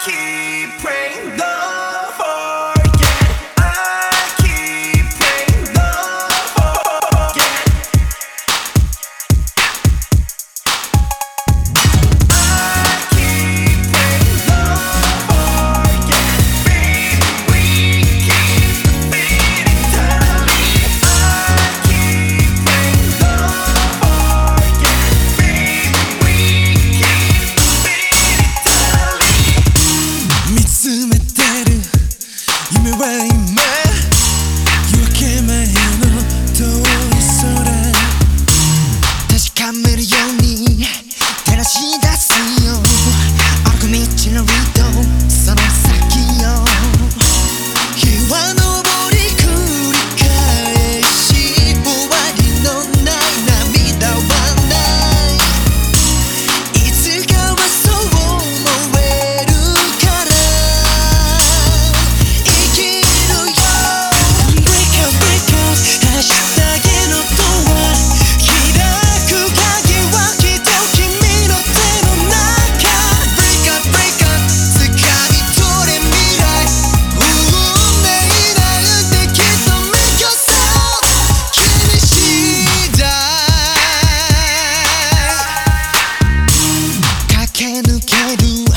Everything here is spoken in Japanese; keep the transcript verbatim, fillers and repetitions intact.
keep praying, don't forget. I keep praying, don't forget. I keep praying, don't forget. Baby, we keep being eternally. I keep praying, don't forget. Baby, we keep being eternally. 見つめてる夢は今夜明け前の遠い空確かめるように照らし出すよ歩く道のりとその先よ日は昇り繰り返し終わりのない涙はないいつかはそう思えるから生きるよ Break out, break out 明日へのドア開く鍵はきっと君の手の中 Break out, break out 掴み取れ未来運命なんてきっと Make yourself 君次第駆け抜ける